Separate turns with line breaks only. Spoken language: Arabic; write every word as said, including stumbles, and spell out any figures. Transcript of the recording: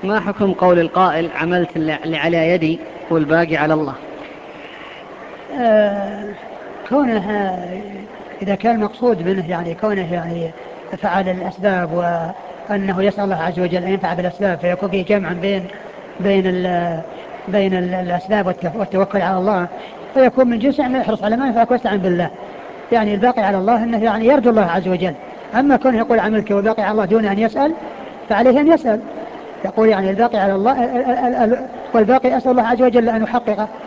ما حكم قول القائل عملت اللي على يدي والباقي على الله؟
آه كونه إذا كان مقصود منه يعني كونه يعني فعل الأسباب وأنه يسأل الله عز وجل أن ينفع بالأسباب فيكون فيه جمعا بين بين ال بين ال الأسباب والتوكل على الله، فيكون من جنس أنه يحرص على ما ينفعك واستعن بالله. يعني الباقي على الله أنه يعني يرجو الله عز وجل. أما كونه يقول عملك والباقي على الله دون أن يسأل فعليه أن يسأل، يقول يعني الباقي على الله والباقي أسأل الله عز وجل أن يحققه